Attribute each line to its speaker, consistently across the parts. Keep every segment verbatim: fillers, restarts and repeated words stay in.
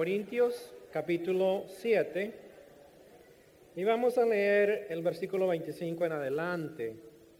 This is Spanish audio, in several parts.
Speaker 1: Corintios, capítulo siete, y vamos a leer el versículo veinticinco en adelante.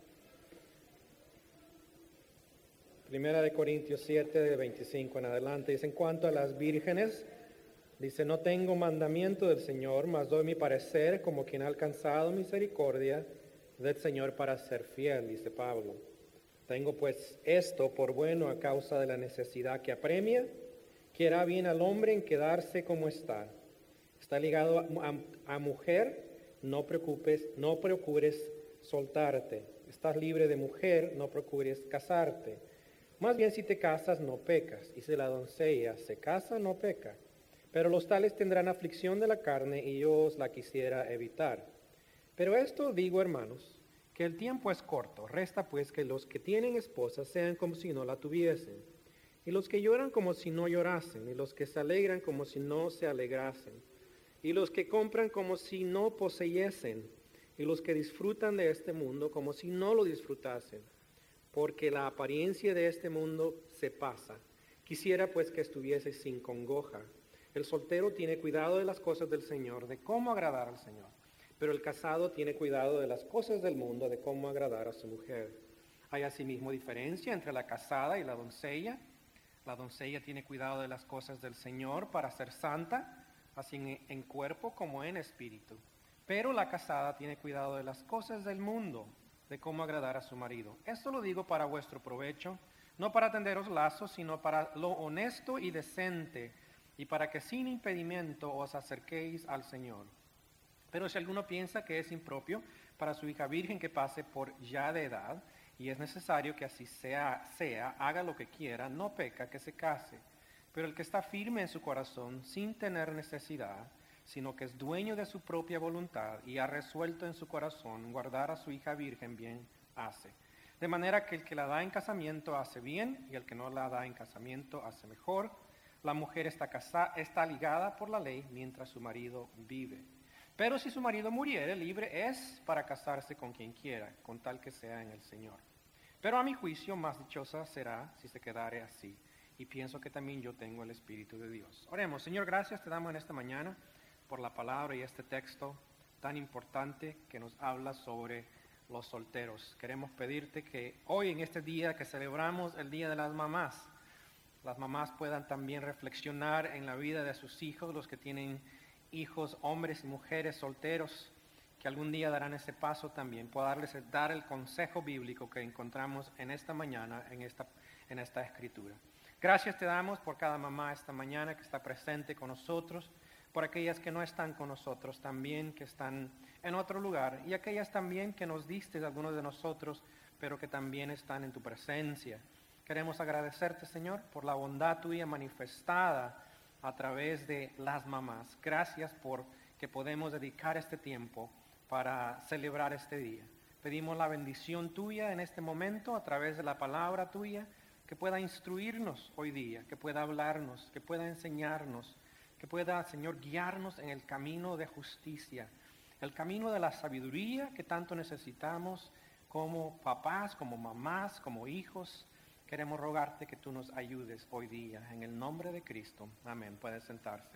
Speaker 1: Primera de Corintios siete, de veinticinco en adelante. Dice, en cuanto a las vírgenes, dice, no tengo mandamiento del Señor, mas doy mi parecer como quien ha alcanzado misericordia del Señor para ser fiel, dice Pablo. Tengo pues esto por bueno a causa de la necesidad que apremia, que hará bien al hombre en quedarse como está. Está ligado a, a, a mujer, no preocupes, no procures soltarte. Estás libre de mujer, no procures casarte. Más bien si te casas, no pecas. Y si la doncella se casa, no peca. Pero los tales tendrán aflicción de la carne y yo os la quisiera evitar. Pero esto digo, hermanos, que el tiempo es corto. Resta pues que los que tienen esposa sean como si no la tuviesen. Y los que lloran como si no llorasen. Y los que se alegran como si no se alegrasen. Y los que compran como si no poseyesen. Y los que disfrutan de este mundo como si no lo disfrutasen. Porque la apariencia de este mundo se pasa. Quisiera pues que estuviese sin congoja. El soltero tiene cuidado de las cosas del Señor, de cómo agradar al Señor. Pero el casado tiene cuidado de las cosas del mundo, de cómo agradar a su mujer. Hay asimismo diferencia entre la casada y la doncella. La doncella tiene cuidado de las cosas del Señor para ser santa, así en, en cuerpo como en espíritu. Pero la casada tiene cuidado de las cosas del mundo, de cómo agradar a su marido. Esto lo digo para vuestro provecho, no para tenderos lazos, sino para lo honesto y decente, y para que sin impedimento os acerquéis al Señor. Pero si alguno piensa que es impropio para su hija virgen que pase por ya de edad, y es necesario que así sea, sea, haga lo que quiera, no peca que se case. Pero el que está firme en su corazón, sin tener necesidad, sino que es dueño de su propia voluntad y ha resuelto en su corazón guardar a su hija virgen, bien hace. De manera que el que la da en casamiento hace bien, y el que no la da en casamiento hace mejor. La mujer está, casa, está ligada por la ley mientras su marido vive. Pero si su marido muriere, libre es para casarse con quien quiera, con tal que sea en el Señor. Pero a mi juicio más dichosa será si se quedare así. Y pienso que también yo tengo el Espíritu de Dios. Oremos. Señor, gracias te damos en esta mañana por la palabra y este texto tan importante que nos habla sobre los solteros. Queremos pedirte que hoy en este día que celebramos el Día de las Mamás, las mamás puedan también reflexionar en la vida de sus hijos, los que tienen hijos, hombres y mujeres solteros, que algún día darán ese paso también, poderles dar el consejo bíblico que encontramos en esta mañana, en esta, en esta escritura. Gracias te damos por cada mamá esta mañana que está presente con nosotros, por aquellas que no están con nosotros también, que están en otro lugar, y aquellas también que nos diste, algunos de nosotros, pero que también están en tu presencia. Queremos agradecerte, Señor, por la bondad tuya manifestada a través de las mamás. Gracias por que podemos dedicar este tiempo para celebrar este día. Pedimos la bendición tuya en este momento a través de la palabra tuya, que pueda instruirnos hoy día, que pueda hablarnos, que pueda enseñarnos, que pueda, Señor, guiarnos en el camino de justicia, el camino de la sabiduría que tanto necesitamos como papás, como mamás, como hijos. Queremos rogarte que tú nos ayudes hoy día, en el nombre de Cristo. Amén. Puede sentarse.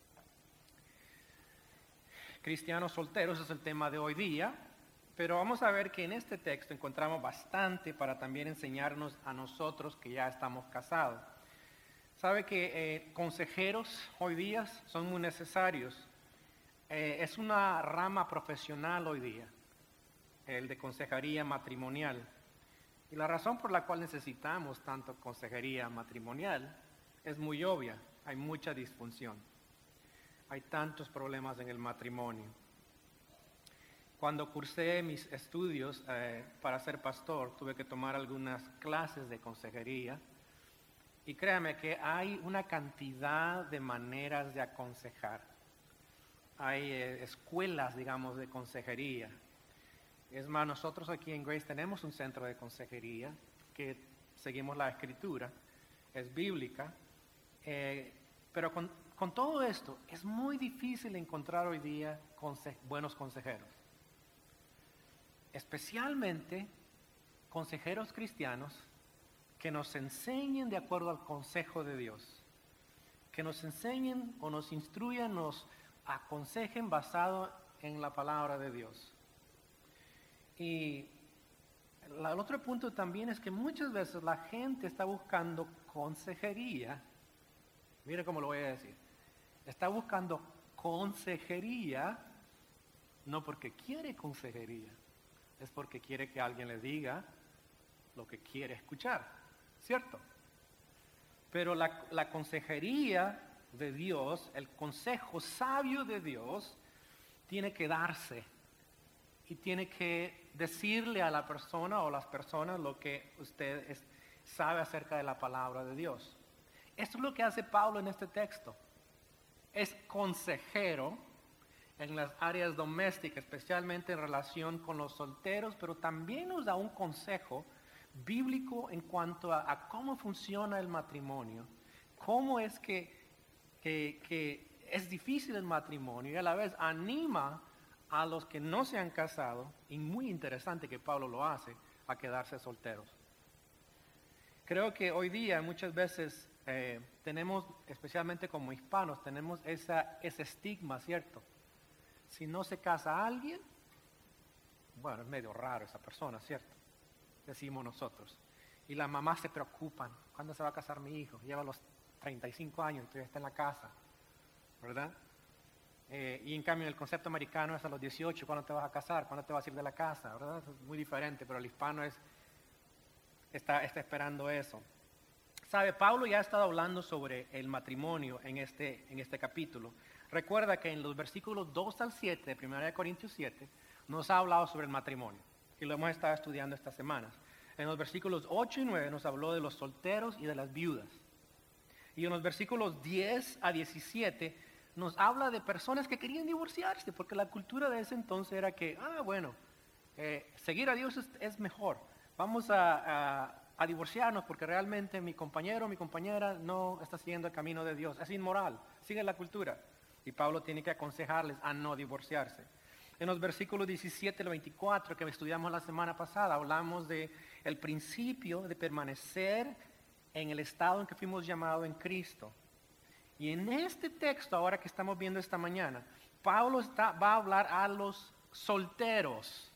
Speaker 1: Cristianos solteros es el tema de hoy día, pero vamos a ver que en este texto encontramos bastante para también enseñarnos a nosotros que ya estamos casados. Sabe que eh, consejeros hoy día son muy necesarios. Eh, es una rama profesional hoy día, el de consejería matrimonial. Y la razón por la cual necesitamos tanto consejería matrimonial es muy obvia. Hay mucha disfunción. Hay tantos problemas en el matrimonio. Cuando cursé mis estudios eh, para ser pastor, tuve que tomar algunas clases de consejería. Y créame que hay una cantidad de maneras de aconsejar. Hay eh, escuelas, digamos, de consejería. Es más, nosotros aquí en Grace tenemos un centro de consejería que seguimos la escritura, es bíblica, eh, pero con, con todo esto es muy difícil encontrar hoy día conse- buenos consejeros, especialmente consejeros cristianos que nos enseñen de acuerdo al consejo de Dios, que nos enseñen o nos instruyan, nos aconsejen basado en la palabra de Dios. Y la- el otro punto también es que muchas veces la gente está buscando consejería. Mire cómo lo voy a decir. Está buscando consejería, no porque quiere consejería, es porque quiere que alguien le diga lo que quiere escuchar, ¿cierto? Pero la, la consejería de Dios, el consejo sabio de Dios, tiene que darse y tiene que decirle a la persona o las personas lo que usted es- sabe acerca de la palabra de Dios. Esto es lo que hace Pablo en este texto. Es consejero en las áreas domésticas, especialmente en relación con los solteros, pero también nos da un consejo bíblico en cuanto a, a cómo funciona el matrimonio, cómo es que, que, que es difícil el matrimonio y a la vez anima a los que no se han casado, y muy interesante que Pablo lo hace, a quedarse solteros. Creo que hoy día muchas veces eh, tenemos, especialmente como hispanos, tenemos esa, ese estigma, ¿cierto? Si no se casa alguien, bueno, es medio raro esa persona, ¿cierto? Decimos nosotros. Y las mamás se preocupan, ¿cuándo se va a casar mi hijo? Lleva los treinta y cinco años y todavía está en la casa, ¿verdad? Eh, y en cambio el concepto americano es a los dieciocho, ¿cuándo te vas a casar? ¿Cuándo te vas a ir de la casa? ¿Verdad? Es muy diferente, pero el hispano es, está, está esperando eso. Sabe, Pablo ya ha estado hablando sobre el matrimonio en este, en este capítulo. Recuerda que en los versículos dos al siete de primera de Corintios siete nos ha hablado sobre el matrimonio, y lo hemos estado estudiando estas semanas. En los versículos ocho y nueve nos habló de los solteros y de las viudas. Y en los versículos diez a diecisiete nos habla de personas que querían divorciarse, porque la cultura de ese entonces era que, ah, bueno, eh, seguir a Dios es, es mejor. Vamos a, a, a divorciarnos porque realmente mi compañero o mi compañera no está siguiendo el camino de Dios. Es inmoral, sigue la cultura. Y Pablo tiene que aconsejarles a no divorciarse. En los versículos diecisiete al veinticuatro que estudiamos la semana pasada, hablamos de el principio de permanecer en el estado en que fuimos llamados en Cristo. Y en este texto, ahora que estamos viendo esta mañana, Pablo está, va a hablar a los solteros.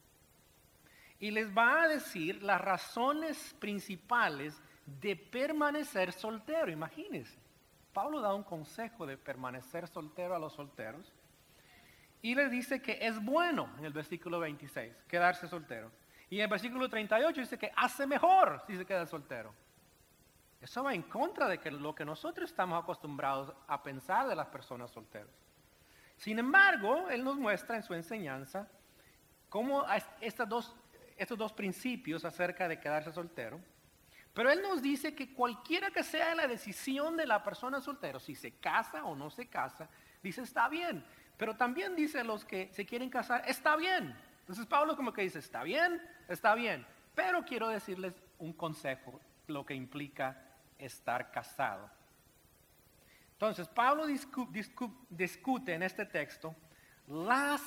Speaker 1: Y les va a decir las razones principales de permanecer soltero. Imagínense, Pablo da un consejo de permanecer soltero a los solteros. Y les dice que es bueno, en el versículo veintiséis, quedarse soltero. Y en el versículo treinta y ocho dice que hace mejor si se queda soltero. Eso va en contra de que lo que nosotros estamos acostumbrados a pensar de las personas solteras. Sin embargo, él nos muestra en su enseñanza cómo estas dos, estos dos principios acerca de quedarse soltero. Pero él nos dice que cualquiera que sea la decisión de la persona soltera, si se casa o no se casa, dice está bien. Pero también dice a los que se quieren casar, está bien. Entonces Pablo como que dice, está bien, está bien. Pero quiero decirles un consejo, lo que implica estar casado. Entonces Pablo discu discu discute en este texto las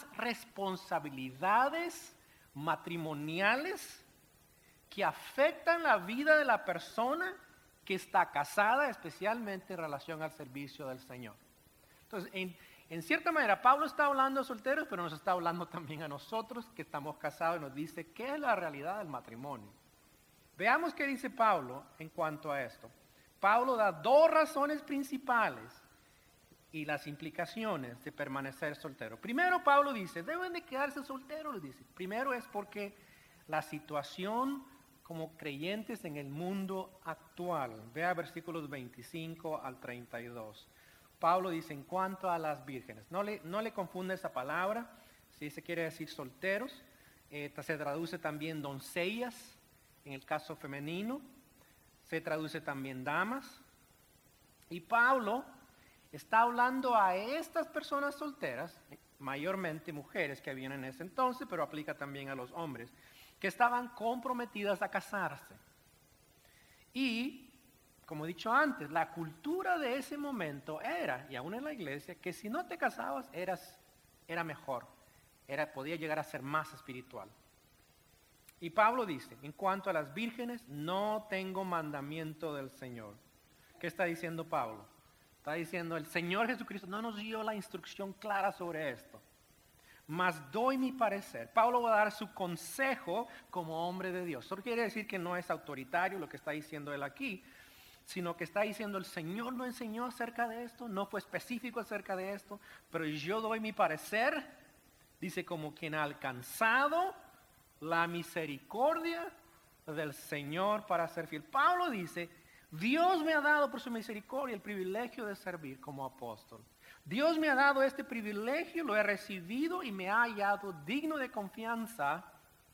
Speaker 1: responsabilidades matrimoniales que afectan la vida de la persona que está casada, especialmente en relación al servicio del Señor. Entonces, en, en cierta manera, Pablo está hablando a solteros, pero nos está hablando también a nosotros que estamos casados y nos dice qué es la realidad del matrimonio. Veamos qué dice Pablo en cuanto a esto. Pablo da dos razones principales y las implicaciones de permanecer soltero. Primero, Pablo dice, deben de quedarse solteros, dice. Primero es porque la situación como creyentes en el mundo actual. Vea versículos veinticinco al treinta y dos. Pablo dice, en cuanto a las vírgenes, no le, no le confunda esa palabra, si se quiere decir solteros, eh, se traduce también doncellas, en el caso femenino, se traduce también damas. Y Pablo está hablando a estas personas solteras, mayormente mujeres que habían en ese entonces, pero aplica también a los hombres, que estaban comprometidas a casarse. Y, como he dicho antes, la cultura de ese momento era, y aún en la iglesia, que si no te casabas eras, era mejor, era, podía llegar a ser más espiritual. Y Pablo dice, en cuanto a las vírgenes, no tengo mandamiento del Señor. ¿Qué está diciendo Pablo? Está diciendo, el Señor Jesucristo no nos dio la instrucción clara sobre esto. Mas doy mi parecer. Pablo va a dar su consejo como hombre de Dios. Eso quiere decir que no es autoritario lo que está diciendo él aquí, sino que está diciendo el Señor no enseñó acerca de esto, no fue específico acerca de esto, pero yo doy mi parecer, dice como quien ha alcanzado la misericordia del Señor para ser fiel. Pablo dice, Dios me ha dado por su misericordia el privilegio de servir como apóstol. Dios me ha dado este privilegio, lo he recibido y me ha hallado digno de confianza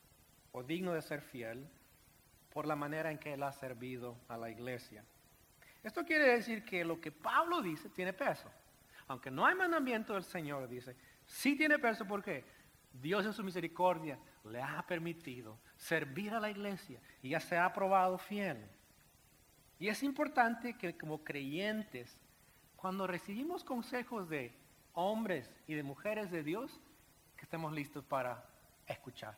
Speaker 1: o digno de ser fiel por la manera en que Él ha servido a la iglesia. Esto quiere decir que lo que Pablo dice tiene peso. Aunque no hay mandamiento del Señor, dice, sí tiene peso. ¿Por qué? Dios en su misericordia le ha permitido servir a la iglesia y ya se ha probado fiel. Y es importante que como creyentes, cuando recibimos consejos de hombres y de mujeres de Dios, que estemos listos para escuchar.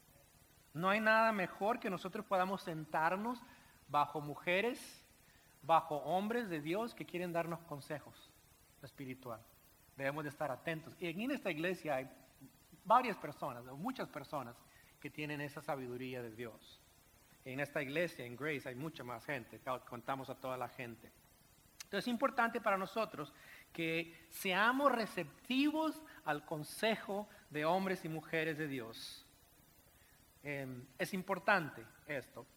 Speaker 1: No hay nada mejor que nosotros podamos sentarnos bajo mujeres, bajo hombres de Dios que quieren darnos consejos espiritual. Debemos de estar atentos. Y en esta iglesia hay varias personas, muchas personas que tienen esa sabiduría de Dios. En esta iglesia, en Grace, hay mucha más gente, contamos a toda la gente. Entonces es importante para nosotros que seamos receptivos al consejo de hombres y mujeres de Dios. Eh, es importante esto.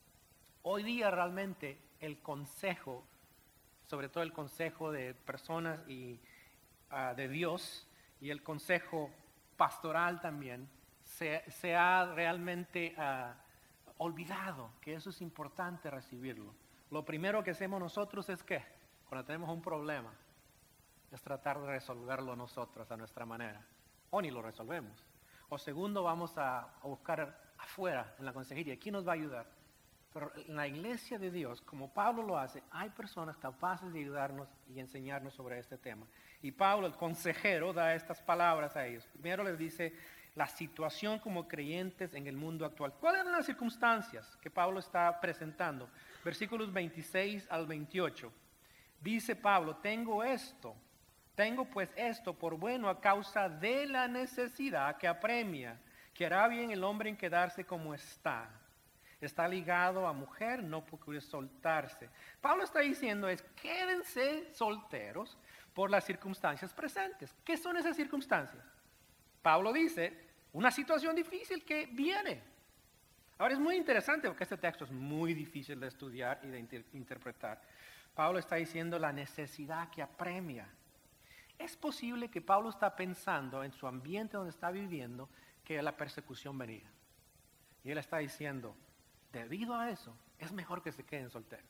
Speaker 1: Hoy día realmente el consejo, sobre todo el consejo de personas y, uh, de Dios y el consejo pastoral también, se, se ha realmente uh, olvidado que eso es importante recibirlo. Lo primero que hacemos nosotros es que cuando tenemos un problema, es tratar de resolverlo nosotros a nuestra manera. O ni lo resolvemos. O segundo, vamos a, a buscar afuera en la consejería. ¿Quién nos va a ayudar? Pero en la iglesia de Dios, como Pablo lo hace, hay personas capaces de ayudarnos y enseñarnos sobre este tema. Y Pablo, el consejero, da estas palabras a ellos. Primero les dice la situación como creyentes en el mundo actual. ¿Cuáles eran las circunstancias que Pablo está presentando? Versículos veintiséis al veintiocho. Dice Pablo, tengo esto, tengo pues esto por bueno a causa de la necesidad que apremia, que hará bien el hombre en quedarse como está. Está ligado a mujer, no procure soltarse. Pablo está diciendo es, quédense solteros por las circunstancias presentes. ¿Qué son esas circunstancias? Pablo dice, una situación difícil que viene. Ahora es muy interesante porque este texto es muy difícil de estudiar y de inter- interpretar. Pablo está diciendo la necesidad que apremia. Es posible que Pablo está pensando en su ambiente donde está viviendo que la persecución venía. Y él está diciendo, debido a eso, es mejor que se queden solteros.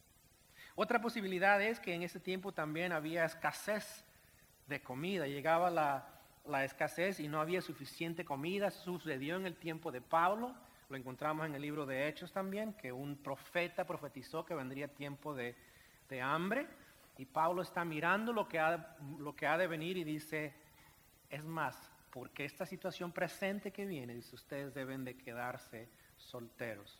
Speaker 1: Otra posibilidad es que en ese tiempo también había escasez de comida. Llegaba la, la escasez y no había suficiente comida. Sucedió en el tiempo de Pablo. Lo encontramos en el libro de Hechos también, que un profeta profetizó que vendría tiempo de, de hambre. Y Pablo está mirando lo que, ha, lo que ha de venir y dice, es más, porque esta situación presente que viene, dice, ustedes deben de quedarse solteros.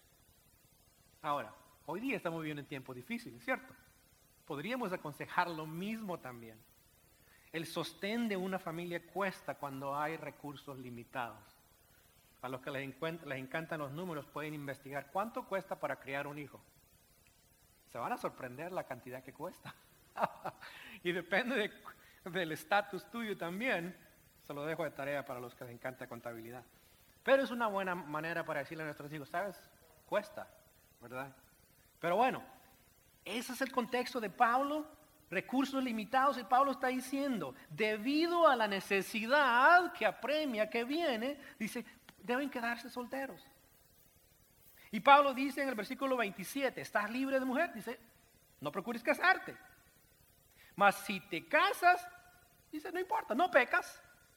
Speaker 1: Ahora, hoy día estamos viviendo en tiempos difíciles, ¿cierto? Podríamos aconsejar lo mismo también. El sostén de una familia cuesta cuando hay recursos limitados. A los que les, encuent- les encantan los números pueden investigar cuánto cuesta para criar un hijo. Se van a sorprender la cantidad que cuesta. Y depende de, del estatus tuyo también. Se lo dejo de tarea para los que les encanta contabilidad. Pero es una buena manera para decirle a nuestros hijos, ¿sabes? Cuesta, ¿verdad? Pero bueno, ese es el contexto de Pablo. Recursos limitados, y Pablo está diciendo, debido a la necesidad que apremia, que viene, dice, deben quedarse solteros. Y Pablo dice en el versículo veintisiete, ¿estás libre de mujer? Dice, no procures casarte. Mas si te casas, dice, no importa, no pecas.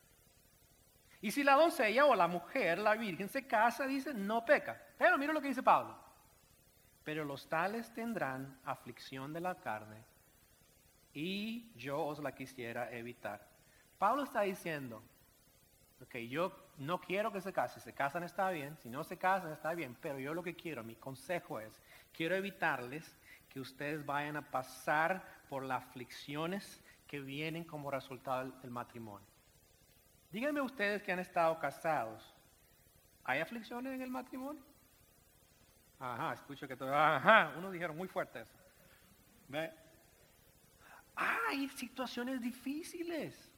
Speaker 1: Y si la doncella o la mujer, la virgen, se casa, dice, no peca. Pero mira lo que dice Pablo. Pero los tales tendrán aflicción de la carne, y yo os la quisiera evitar. Pablo está diciendo, ok, yo no quiero que se casen, si se casan está bien, si no se casan está bien, pero yo lo que quiero, mi consejo es, quiero evitarles que ustedes vayan a pasar por las aflicciones que vienen como resultado del, del matrimonio. Díganme ustedes que han estado casados, ¿hay aflicciones en el matrimonio? Ajá, escucho que todo, ajá, unos dijeron muy fuerte eso. ¿Ve? Hay situaciones difíciles.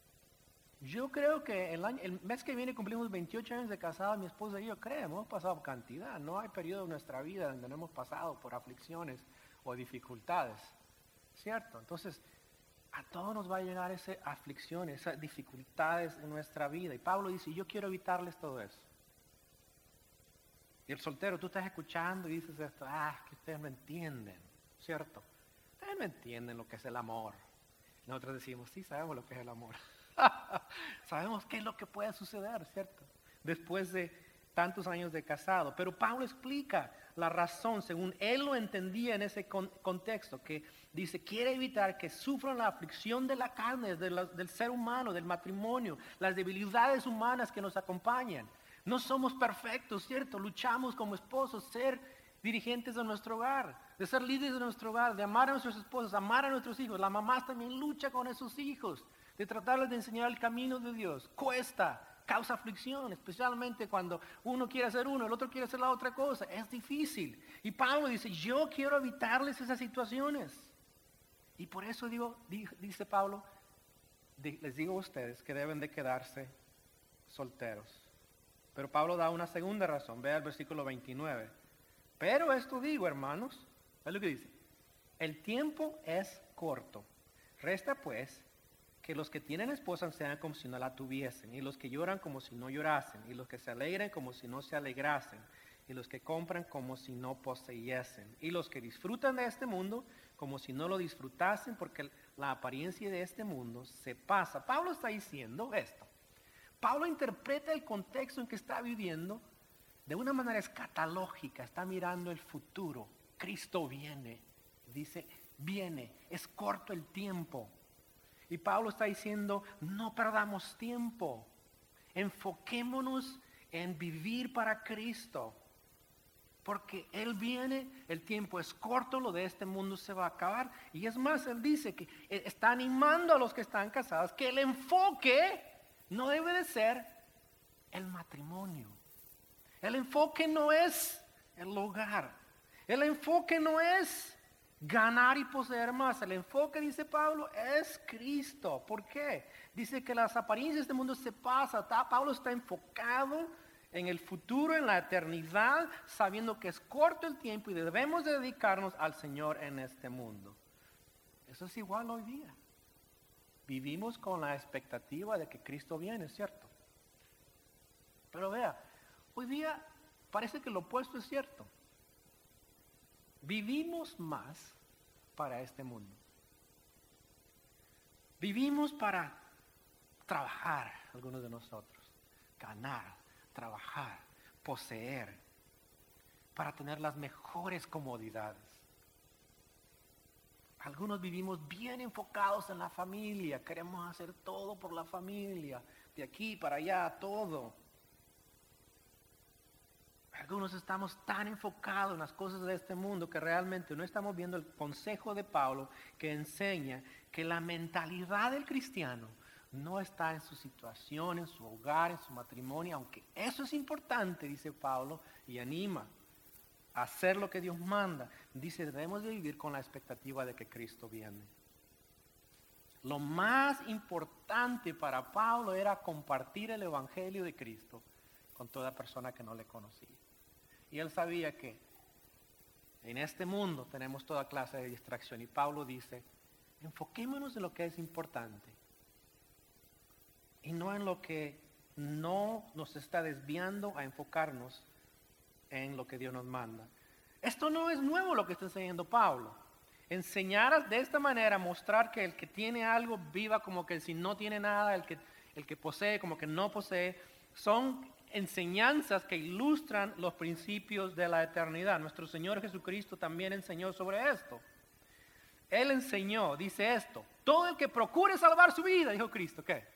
Speaker 1: Yo creo que el, año, el mes que viene cumplimos veintiocho años de casado, mi esposa y yo creo, hemos pasado cantidad. No hay periodo en nuestra vida donde no hemos pasado por aflicciones o dificultades, ¿cierto? Entonces, a todos nos va a llegar esa aflicción, esas dificultades en nuestra vida. Y Pablo dice, yo quiero evitarles todo eso. Y el soltero, tú estás escuchando y dices esto, ah, que ustedes no entienden, ¿cierto? Ustedes no entienden lo que es el amor. Nosotros decimos, sí, sabemos lo que es el amor. Sabemos qué es lo que puede suceder, ¿cierto? Después de tantos años de casado. Pero Pablo explica la razón, según él lo entendía en ese con- contexto, que dice, quiere evitar que sufran la aflicción de la carne, de la, del ser humano, del matrimonio, las debilidades humanas que nos acompañan. No somos perfectos, ¿cierto? Luchamos como esposos, ser dirigentes de nuestro hogar, de ser líderes de nuestro hogar, de amar a nuestros esposos, amar a nuestros hijos. La mamá también lucha con esos hijos, de tratarles de enseñar el camino de Dios. Cuesta, causa aflicción, especialmente cuando uno quiere hacer uno, el otro quiere hacer la otra cosa. Es difícil. Y Pablo dice, yo quiero evitarles esas situaciones. Y por eso digo, dice Pablo, les digo a ustedes que deben de quedarse solteros. Pero Pablo da una segunda razón. Vea el versículo veintinueve. Pero esto digo, hermanos, es lo que dice. El tiempo es corto. Resta pues que los que tienen esposa sean como si no la tuviesen, y los que lloran como si no llorasen, y los que se alegran como si no se alegrasen, y los que compran como si no poseyesen, y los que disfrutan de este mundo como si no lo disfrutasen, porque la apariencia de este mundo se pasa. Pablo está diciendo esto. Pablo interpreta el contexto en que está viviendo de una manera escatológica, está mirando el futuro. Cristo viene, dice, viene, es corto el tiempo. Y Pablo está diciendo, no perdamos tiempo, enfoquémonos en vivir para Cristo, porque Él viene, el tiempo es corto, lo de este mundo se va a acabar. Y es más, Él dice que está animando a los que están casados, que el enfoque no debe de ser el matrimonio. El enfoque no es el hogar. El enfoque no es ganar y poseer más. El enfoque, dice Pablo, es Cristo. ¿Por qué? Dice que las apariencias de este mundo se pasan. Pablo está enfocado en el futuro, en la eternidad, sabiendo que es corto el tiempo y debemos de dedicarnos al Señor en este mundo. Eso es igual hoy día. Vivimos con la expectativa de que Cristo viene, ¿cierto? Pero vea, hoy día parece que lo opuesto es cierto. Vivimos más para este mundo. Vivimos para trabajar, algunos de nosotros, ganar, trabajar, poseer, para tener las mejores comodidades. Algunos vivimos bien enfocados en la familia, queremos hacer todo por la familia, de aquí para allá, todo. Algunos estamos tan enfocados en las cosas de este mundo que realmente no estamos viendo el consejo de Pablo que enseña que la mentalidad del cristiano no está en su situación, en su hogar, en su matrimonio, aunque eso es importante, dice Pablo, y anima a hacer lo que Dios manda. Dice, debemos de vivir con la expectativa de que Cristo viene. Lo más importante para Pablo era compartir el evangelio de Cristo con toda persona que no le conocía. Y él sabía que en este mundo tenemos toda clase de distracción. Y Pablo dice, enfoquémonos en lo que es importante. Y no en lo que no nos está desviando a enfocarnos en lo que Dios nos manda. Esto no es nuevo lo que está enseñando Pablo. Enseñar de esta manera, mostrar que el que tiene algo viva como que si no tiene nada, el que, el que posee como que no posee, son enseñanzas que ilustran los principios de la eternidad. Nuestro Señor Jesucristo también enseñó sobre esto. Él enseñó, dice esto, todo el que procure salvar su vida, dijo Cristo, ¿qué?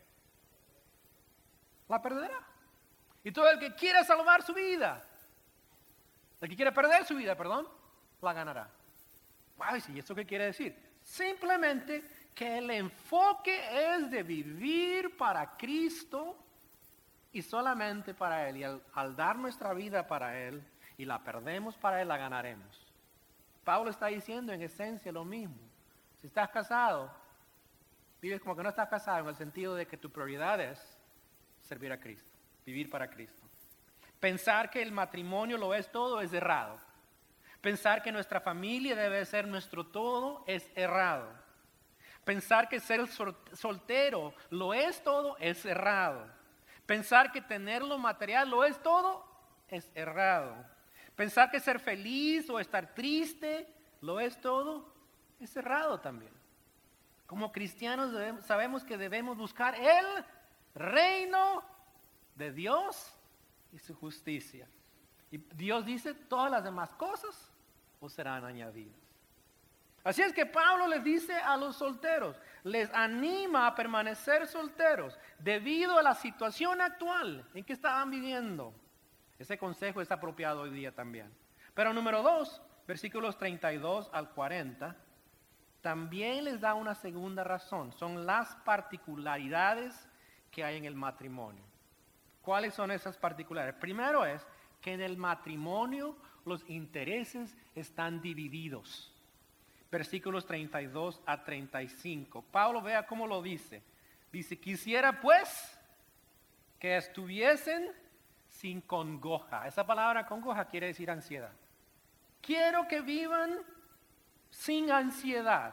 Speaker 1: La perderá. Y todo el que quiera salvar su vida, el que quiere perder su vida, perdón, la ganará. Ay, sí, ¿eso qué quiere decir? Simplemente que el enfoque es de vivir para Cristo y solamente para Él. Y al, al dar nuestra vida para Él y la perdemos para Él, la ganaremos. Pablo está diciendo en esencia lo mismo. Si estás casado, vives como que no estás casado en el sentido de que tu prioridad es servir a Cristo, vivir para Cristo. Pensar que el matrimonio lo es todo es errado. Pensar que nuestra familia debe ser nuestro todo es errado. Pensar que ser soltero lo es todo es errado. Pensar que tener lo material lo es todo es errado. Pensar que ser feliz o estar triste lo es todo es errado también. Como cristianos debemos, sabemos que debemos buscar el reino de Dios y su justicia. Y Dios dice, todas las demás cosas os serán añadidas. Así es que Pablo les dice a los solteros, les anima a permanecer solteros debido a la situación actual en que estaban viviendo. Ese consejo es apropiado hoy día también. Pero número dos, versículos treinta y dos al cuarenta, también les da una segunda razón. Son las particularidades que hay en el matrimonio. ¿Cuáles son esas particularidades? Primero es que en el matrimonio los intereses están divididos. Versículos treinta y dos a treinta y cinco. Pablo, vea cómo lo dice. Dice, quisiera pues que estuviesen sin congoja. Esa palabra congoja quiere decir ansiedad. Quiero que vivan sin ansiedad,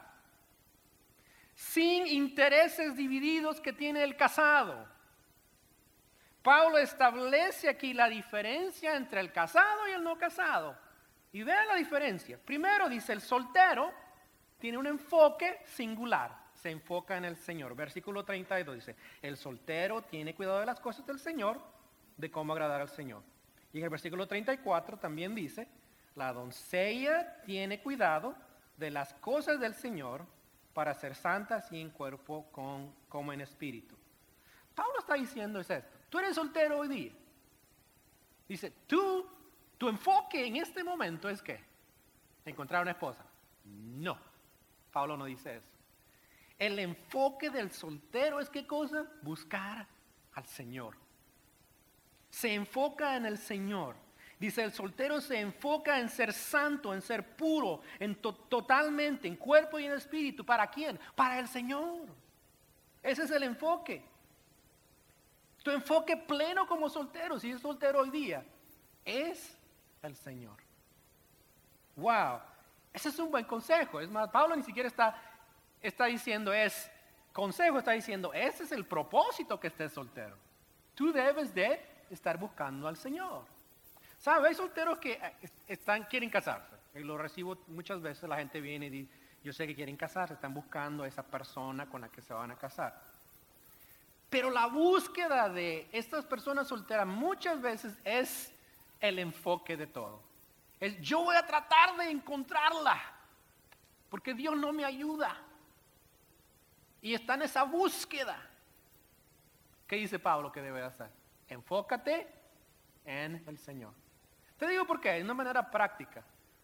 Speaker 1: sin intereses divididos que tiene el casado. Pablo establece aquí la diferencia entre el casado y el no casado. Y vean la diferencia. Primero dice, el soltero tiene un enfoque singular. Se enfoca en el Señor. Versículo treinta y dos dice, el soltero tiene cuidado de las cosas del Señor, de cómo agradar al Señor. Y en el versículo treinta y cuatro también dice, la doncella tiene cuidado de las cosas del Señor para ser santa así en cuerpo con, como en espíritu. Pablo está diciendo es esto. Tú eres soltero hoy día. Dice, tú, tu enfoque en este momento es ¿qué? ¿Encontrar una esposa? No. Pablo no dice eso. El enfoque del soltero es ¿qué cosa? Buscar al Señor. Se enfoca en el Señor. Dice, el soltero se enfoca en ser santo, en ser puro, en to- totalmente, en cuerpo y en espíritu. ¿Para quién? Para el Señor. Ese es el enfoque. Tu enfoque pleno como soltero, si es soltero hoy día, es el Señor. Wow, ese es un buen consejo. Es más, Pablo ni siquiera está, está diciendo es consejo, está diciendo ese es el propósito que estés soltero. Tú debes de estar buscando al Señor. ¿Sabes? Hay solteros que están, quieren casarse. Y lo recibo muchas veces, la gente viene y dice, yo sé que quieren casarse, están buscando a esa persona con la que se van a casar. Pero la búsqueda de estas personas solteras muchas veces es el enfoque de todo. Es yo voy a tratar de encontrarla, porque Dios no me ayuda. Y está en esa búsqueda. ¿Qué dice Pablo que debe hacer? Enfócate en el Señor. Te digo por qué, de una manera práctica.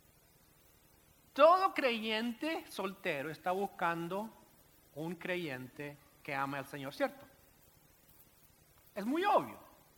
Speaker 1: Todo creyente soltero está buscando un creyente que ame al Señor, ¿cierto? Es muy obvio.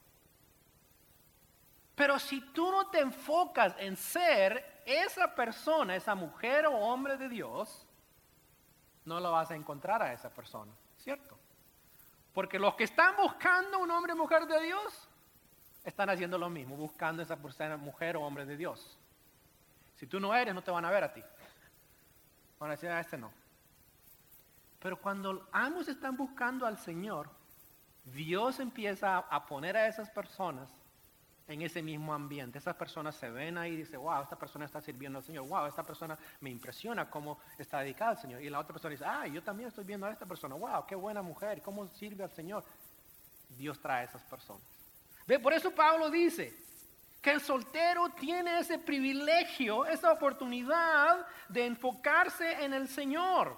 Speaker 1: Pero si tú no te enfocas en ser esa persona, esa mujer o hombre de Dios, no lo vas a encontrar a esa persona, ¿cierto? Porque los que están buscando un hombre o mujer de Dios, están haciendo lo mismo, buscando esa persona, mujer o hombre de Dios. Si tú no eres, no te van a ver a ti. Van a decir, a este no. Pero cuando ambos están buscando al Señor, Dios empieza a poner a esas personas en ese mismo ambiente. Esas personas se ven ahí y dicen, wow, esta persona está sirviendo al Señor. Wow, esta persona me impresiona cómo está dedicada al Señor. Y la otra persona dice, ah, yo también estoy viendo a esta persona. Wow, qué buena mujer, cómo sirve al Señor. Dios trae a esas personas. ¿Ve? Por eso Pablo dice que el soltero tiene ese privilegio, esa oportunidad de enfocarse en el Señor.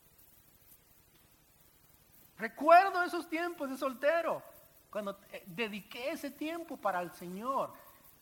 Speaker 1: Recuerdo esos tiempos de soltero, cuando dediqué ese tiempo para el Señor.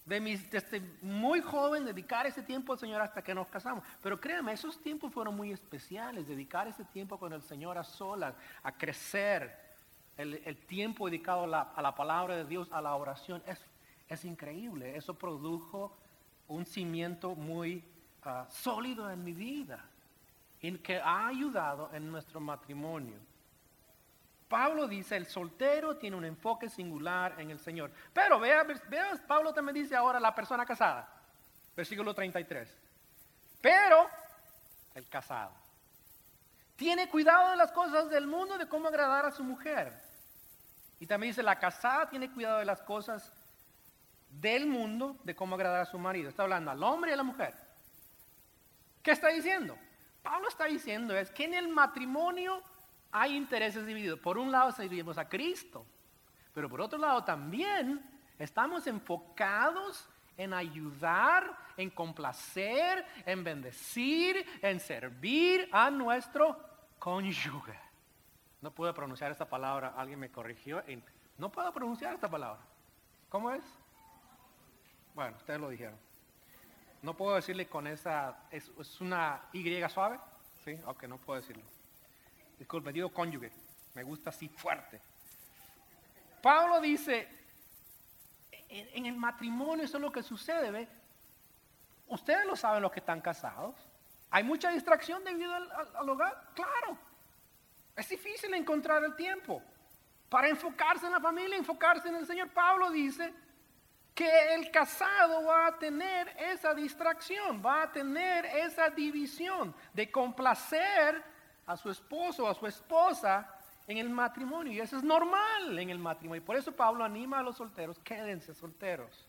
Speaker 1: De mis, desde muy joven, dedicar ese tiempo al Señor hasta que nos casamos. Pero créanme, esos tiempos fueron muy especiales. Dedicar ese tiempo con el Señor a solas, a crecer. El, el tiempo dedicado a la, a la palabra de Dios, a la oración, es, es increíble. Eso produjo un cimiento muy uh, sólido en mi vida, en que ha ayudado en nuestro matrimonio. Pablo dice, el soltero tiene un enfoque singular en el Señor. Pero vea, vea, Pablo también dice ahora la persona casada. Versículo treinta y tres. Pero el casado tiene cuidado de las cosas del mundo, de cómo agradar a su mujer. Y también dice, la casada tiene cuidado de las cosas del mundo, de cómo agradar a su marido. Está hablando al hombre y a la mujer. ¿Qué está diciendo? Pablo está diciendo es que en el matrimonio hay intereses divididos. Por un lado servimos a Cristo, pero por otro lado también estamos enfocados en ayudar, en complacer, en bendecir, en servir a nuestro cónyuge. No puedo pronunciar esta palabra, alguien me corrigió. No puedo pronunciar esta palabra. ¿Cómo es? Bueno, ustedes lo dijeron. No puedo decirle con esa, es, es una Y suave. Sí, ok, no puedo decirlo. Disculpe, digo cónyuge, me gusta así fuerte. Pablo dice, en, en el matrimonio eso es lo que sucede, ¿ve? Ustedes lo saben los que están casados. Hay mucha distracción debido al, al, al hogar, claro. Es difícil encontrar el tiempo para enfocarse en la familia, enfocarse en el Señor. Pablo dice que el casado va a tener esa distracción, va a tener esa división de complacer a su esposo o a su esposa en el matrimonio. Y eso es normal en el matrimonio. Y por eso Pablo anima a los solteros, quédense solteros.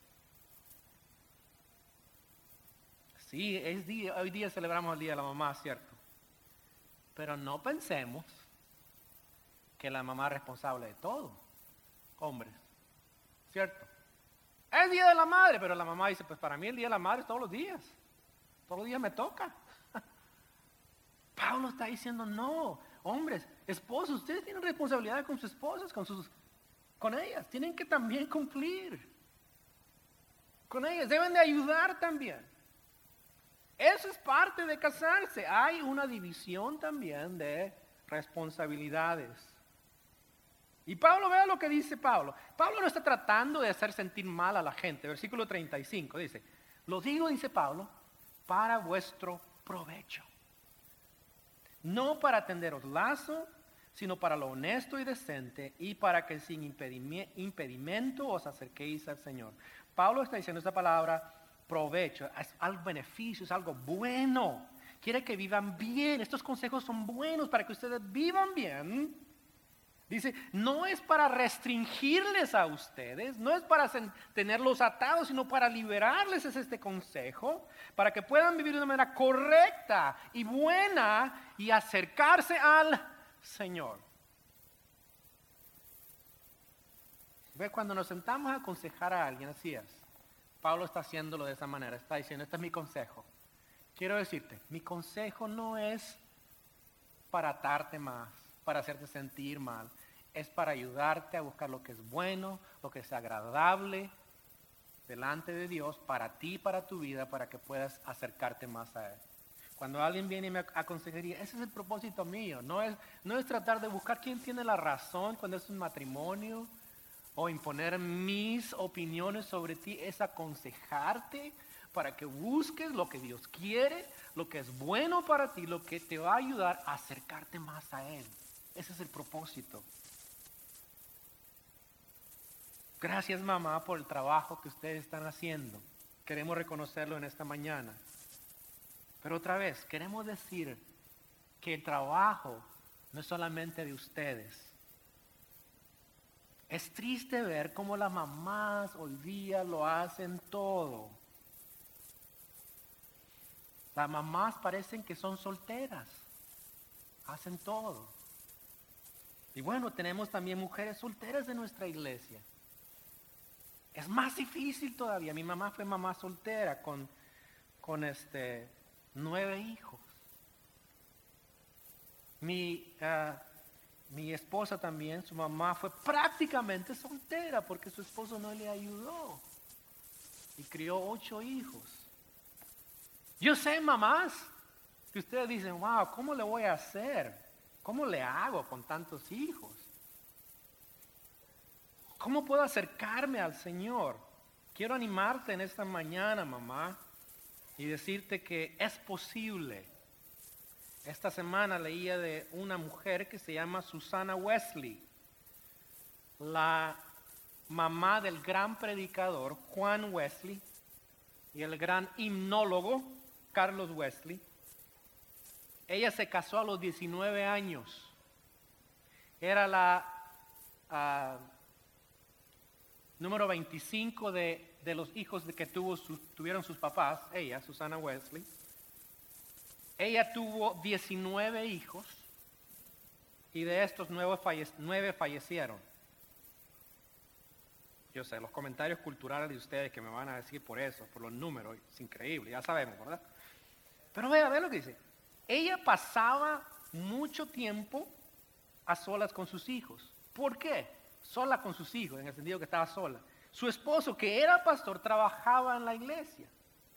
Speaker 1: Sí, es día, hoy día celebramos el Día de la Mamá, ¿cierto? Pero no pensemos que la mamá es responsable de todo, hombres, ¿cierto? Es Día de la Madre, pero la mamá dice, pues para mí el Día de la Madre es todos los días. Todos los días me toca. Pablo está diciendo, no, hombres, esposos, ustedes tienen responsabilidad con sus esposas, con, sus, con ellas. Tienen que también cumplir con ellas. Deben de ayudar también. Eso es parte de casarse. Hay una división también de responsabilidades. Y Pablo, vea lo que dice Pablo. Pablo no está tratando de hacer sentir mal a la gente. Versículo treinta y cinco dice, lo digo, dice Pablo, para vuestro provecho. No para tenderos lazo, sino para lo honesto y decente, y para que sin impedimento os acerquéis al Señor. Pablo está diciendo esta palabra, provecho, es algo beneficio, es algo bueno. Quiere que vivan bien. Estos consejos son buenos para que ustedes vivan bien. Dice, no es para restringirles a ustedes, no es para tenerlos atados, sino para liberarles es este consejo, para que puedan vivir de una manera correcta y buena y acercarse al Señor. Ve, cuando nos sentamos a aconsejar a alguien, así es. Pablo está haciéndolo de esa manera, está diciendo, este es mi consejo. Quiero decirte, mi consejo no es para atarte más, para hacerte sentir mal. Es para ayudarte a buscar lo que es bueno, lo que es agradable delante de Dios, para ti, para tu vida, para que puedas acercarte más a Él. Cuando alguien viene y me aconsejaría, ese es el propósito mío. No es, no es tratar de buscar quién tiene la razón cuando es un matrimonio o imponer mis opiniones sobre ti. Es aconsejarte para que busques lo que Dios quiere, lo que es bueno para ti, lo que te va a ayudar a acercarte más a Él. Ese es el propósito. Gracias, mamá, por el trabajo que ustedes están haciendo. Queremos reconocerlo en esta mañana. Pero otra vez, queremos decir que el trabajo no es solamente de ustedes. Es triste ver cómo las mamás hoy día lo hacen todo. Las mamás parecen que son solteras. Hacen todo. Y bueno, tenemos también mujeres solteras en nuestra iglesia. Es más difícil todavía. Mi mamá fue mamá soltera con, con este, nueve hijos. Mi, uh, mi esposa también, su mamá fue prácticamente soltera porque su esposo no le ayudó. y crió ocho hijos. Yo sé, mamás, que ustedes dicen, wow, ¿cómo le voy a hacer? ¿Cómo le hago con tantos hijos? ¿Cómo puedo acercarme al Señor? Quiero animarte en esta mañana, mamá, y decirte que es posible. Esta semana leía de una mujer que se llama Susana Wesley, la mamá del gran predicador Juan Wesley y el gran himnólogo Carlos Wesley. Ella se casó a los diecinueve años. Era la uh, número veinticinco de, de los hijos de que tuvo su, tuvieron sus papás, ella, Susana Wesley. Ella tuvo diecinueve hijos y de estos nueve, falle, nueve fallecieron. Yo sé, los comentarios culturales de ustedes que me van a decir por eso, por los números, es increíble, ya sabemos, ¿verdad? Pero vea, vea lo que dice. Ella pasaba mucho tiempo a solas con sus hijos. ¿Por qué? Sola con sus hijos, en el sentido que estaba sola. Su esposo, que era pastor, trabajaba en la iglesia.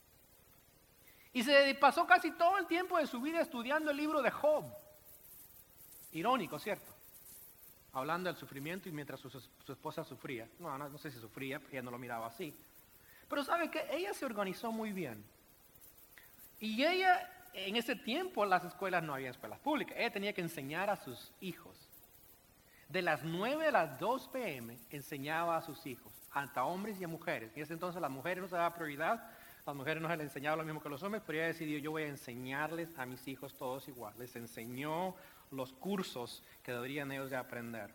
Speaker 1: Y se pasó casi todo el tiempo de su vida estudiando el libro de Job. Irónico, ¿cierto? Hablando del sufrimiento y mientras su, su esposa sufría. No, no, no sé si sufría, ella no lo miraba así. Pero ¿sabe qué? Ella se organizó muy bien. Y ella, en ese tiempo, en las escuelas no había escuelas públicas. Ella tenía que enseñar a sus hijos. De las nueve a las dos pe eme enseñaba a sus hijos, hasta hombres y a mujeres. En ese entonces las mujeres no se daba prioridad. Las mujeres no se les enseñaba lo mismo que los hombres, pero ella decidió, yo voy a enseñarles a mis hijos todos igual. Les enseñó los cursos que deberían ellos de aprender.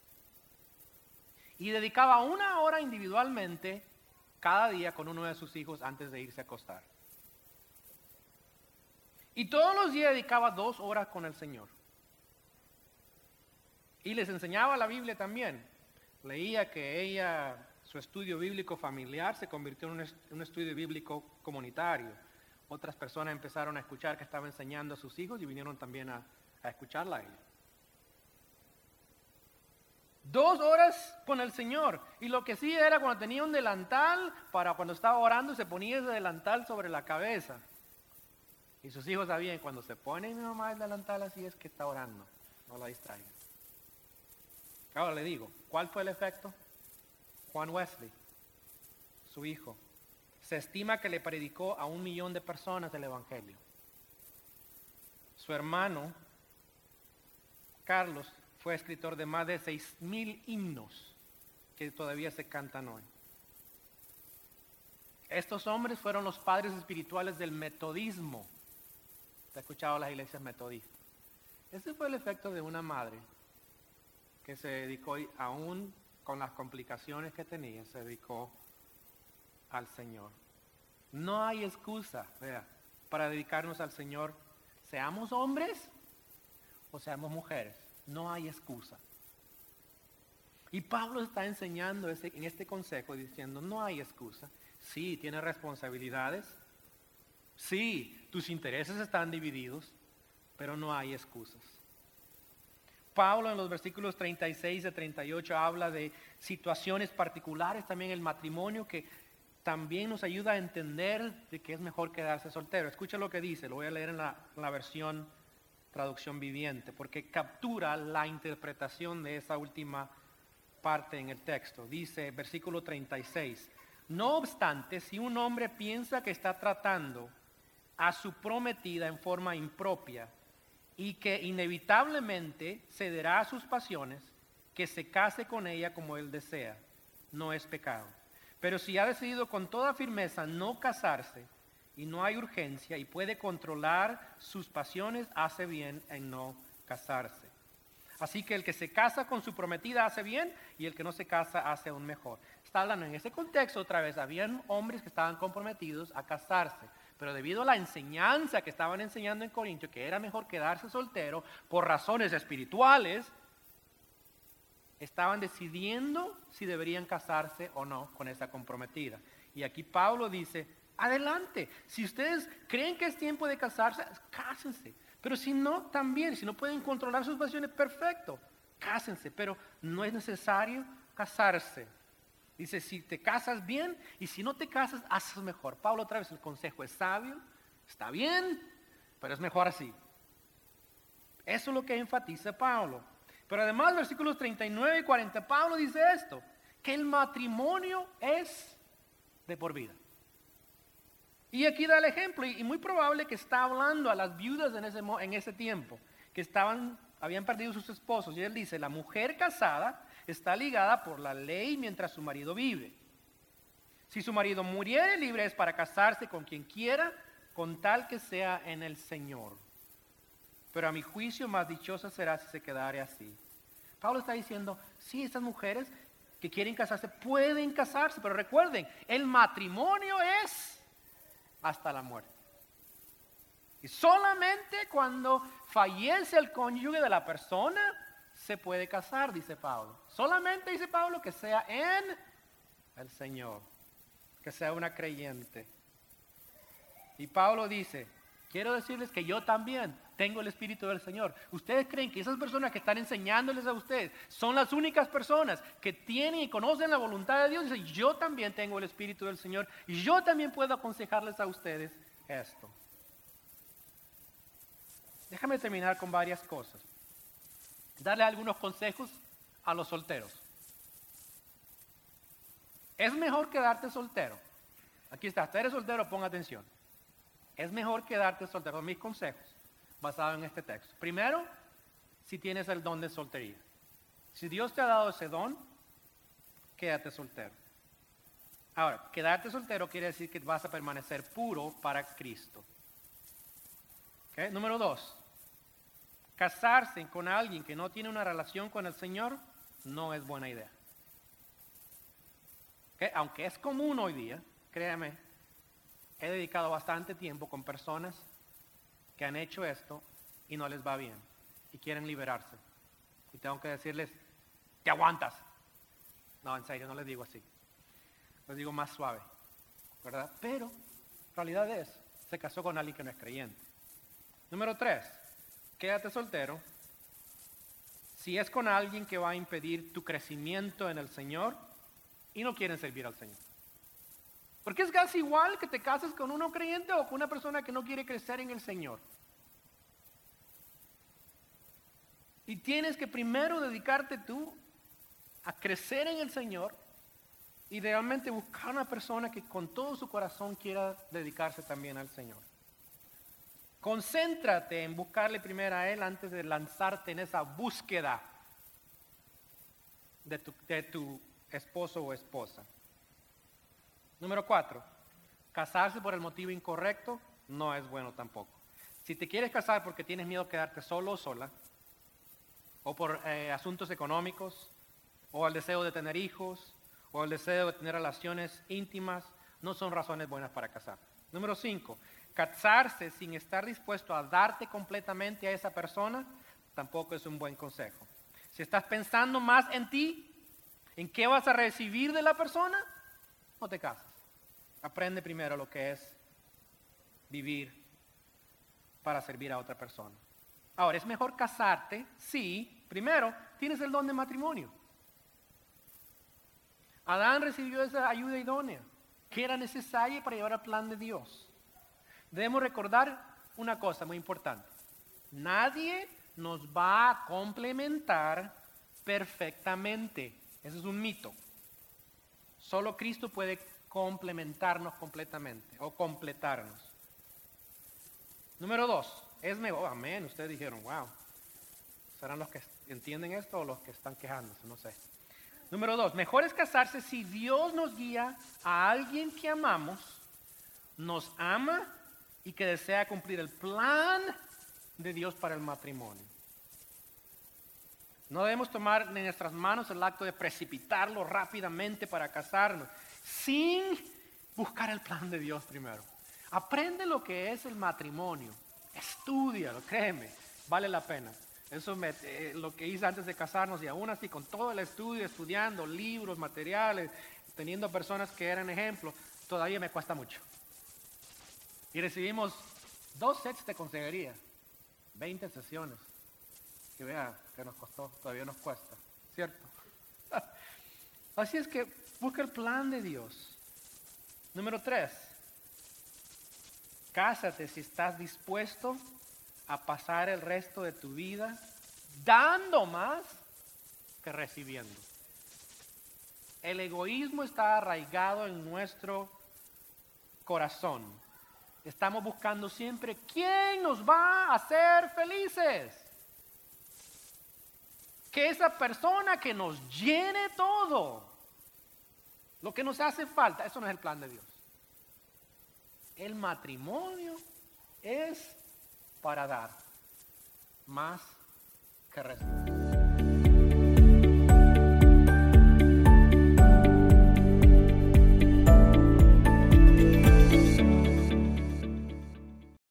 Speaker 1: Y dedicaba una hora individualmente cada día con uno de sus hijos antes de irse a acostar. Y todos los días dedicaba dos horas con el Señor. Y les enseñaba la Biblia también. Leía que ella... Su estudio bíblico familiar se convirtió en un, est un estudio bíblico comunitario. Otras personas empezaron a escuchar que estaba enseñando a sus hijos y vinieron también a, a escucharla a ella. Dos horas con el Señor. Y lo que sí era cuando tenía un delantal, para cuando estaba orando se ponía ese delantal sobre la cabeza. Y sus hijos sabían, cuando se pone mi mamá el delantal así es que está orando. No la distraigan. Ahora le digo, ¿cuál fue el efecto? Juan Wesley, su hijo, se estima que le predicó a un millón de personas el Evangelio. Su hermano, Carlos, fue escritor de más de seis mil himnos que todavía se cantan hoy. Estos hombres fueron los padres espirituales del metodismo. ¿Te has escuchado las iglesias metodistas? Ese fue el efecto de una madre que se dedicó aún con las complicaciones que tenía, se dedicó al Señor. No hay excusa, vea, para dedicarnos al Señor, seamos hombres o seamos mujeres, no hay excusa. Y Pablo está enseñando ese, en este consejo diciendo, no hay excusa. Sí, tienes responsabilidades, sí, tus intereses están divididos, pero no hay excusas. Pablo en los versículos treinta y seis a treinta y ocho habla de situaciones particulares, también el matrimonio, que también nos ayuda a entender de que es mejor quedarse soltero. Escucha lo que dice, lo voy a leer en la, en la versión traducción viviente, porque captura la interpretación de esa última parte en el texto. Dice, versículo treinta y seis, no obstante, si un hombre piensa que está tratando a su prometida en forma impropia, y que inevitablemente cederá a sus pasiones, que se case con ella como él desea, no es pecado. Pero si ha decidido con toda firmeza no casarse, y no hay urgencia, y puede controlar sus pasiones, hace bien en no casarse. Así que el que se casa con su prometida hace bien, y el que no se casa hace aún mejor. Está hablando en ese contexto otra vez, habían hombres que estaban comprometidos a casarse, pero debido a la enseñanza que estaban enseñando en Corintio, que era mejor quedarse soltero por razones espirituales, estaban decidiendo si deberían casarse o no con esa comprometida. Y aquí Pablo dice, adelante, si ustedes creen que es tiempo de casarse, cásense. Pero si no, también, si no pueden controlar sus pasiones, perfecto, cásense, pero no es necesario casarse.
Speaker 2: Dice, si te casas bien y si no te casas, haces mejor. Pablo otra vez, el consejo es sabio, está bien, pero es mejor así. Eso es lo que enfatiza Pablo. Pero además, versículos treinta y nueve y cuarenta, Pablo dice esto, que el matrimonio es de por vida. Y aquí da el ejemplo, y muy probable que está hablando a las viudas en ese, en ese tiempo, que estaban, habían perdido sus esposos. Y él dice, la mujer casada está ligada por la ley mientras su marido vive. Si su marido muriere, libre es para casarse con quien quiera, con tal que sea en el Señor. Pero a mi juicio más dichosa será si se quedare así. Pablo está diciendo, sí, estas mujeres que quieren casarse pueden casarse, pero recuerden, el matrimonio es hasta la muerte. Y solamente cuando fallece el cónyuge de la persona se puede casar, dice Pablo. Solamente dice Pablo que sea en el Señor, que sea una creyente. Y Pablo dice, quiero decirles que yo también tengo el Espíritu del Señor. ¿Ustedes creen que esas personas que están enseñándoles a ustedes son las únicas personas que tienen y conocen la voluntad de Dios? Dice, yo también tengo el Espíritu del Señor y yo también puedo aconsejarles a ustedes esto. Déjame terminar con varias cosas. Darle algunos consejos a los solteros. Es mejor quedarte soltero. Aquí está, si eres soltero, pon atención. Es mejor quedarte soltero. Mis consejos basados en este texto. Primero, si tienes el don de soltería. Si Dios te ha dado ese don, quédate soltero. Ahora, quedarte soltero quiere decir que vas a permanecer puro para Cristo. ¿Okay? Número dos, casarse con alguien que no tiene una relación con el Señor no es buena idea. ¿Okay? Aunque es común hoy día, créeme, he dedicado bastante tiempo con personas que han hecho esto y no les va bien y quieren liberarse. Y tengo que decirles, te aguantas. No, en serio, no les digo así. Les digo más suave, ¿verdad? Pero, realidad es, se casó con alguien que no es creyente. Número tres, quédate soltero. Si es con alguien que va a impedir tu crecimiento en el Señor y no quieren servir al Señor. Porque es casi igual que te cases con uno creyente o con una persona que no quiere crecer en el Señor. Y tienes que primero dedicarte tú a crecer en el Señor y realmente buscar una persona que con todo su corazón quiera dedicarse también al Señor. Concéntrate en buscarle primero a Él antes de lanzarte en esa búsqueda de tu, de tu esposo o esposa. Número cuatro, casarse por el motivo incorrecto no es bueno tampoco. Si te quieres casar porque tienes miedo a quedarte solo o sola, o por eh, asuntos económicos, o el deseo de tener hijos, o el deseo de tener relaciones íntimas, no son razones buenas para casar. Número cinco, casarse sin estar dispuesto a darte completamente a esa persona tampoco es un buen consejo. Si estás pensando más en ti, en qué vas a recibir de la persona, no te cases. Aprende primero lo que es vivir para servir a otra persona. Ahora, es mejor casarte si, primero, tienes el don de matrimonio. Adán recibió esa ayuda idónea que era necesaria para llevar al plan de Dios. Debemos recordar una cosa muy importante. Nadie nos va a complementar perfectamente. Eso es un mito. Solo Cristo puede complementarnos completamente o completarnos. Número dos, es mejor, oh, amén, ustedes dijeron, wow, ¿serán los que entienden esto o los que están quejándose? No sé. Número dos, mejor es casarse si Dios nos guía a alguien que amamos, nos ama y que desea cumplir el plan de Dios para el matrimonio. No debemos tomar en nuestras manos el acto de precipitarlo rápidamente para casarnos, sin buscar el plan de Dios primero. Aprende lo que es el matrimonio, estúdialo, créeme, vale la pena. Eso me, eh, lo que hice antes de casarnos y aún así con todo el estudio, estudiando libros, materiales, teniendo personas que eran ejemplos, todavía me cuesta mucho. Y recibimos dos sets de consejería, veinte sesiones. Que vea que nos costó, todavía nos cuesta, ¿cierto? Así es que busca el plan de Dios. Número tres, cásate si estás dispuesto a pasar el resto de tu vida dando más que recibiendo. El egoísmo está arraigado en nuestro corazón. Estamos buscando siempre quién nos va a hacer felices. Que esa persona que nos llene todo. Lo que nos hace falta, eso no es el plan de Dios. El matrimonio es para dar más que recibir.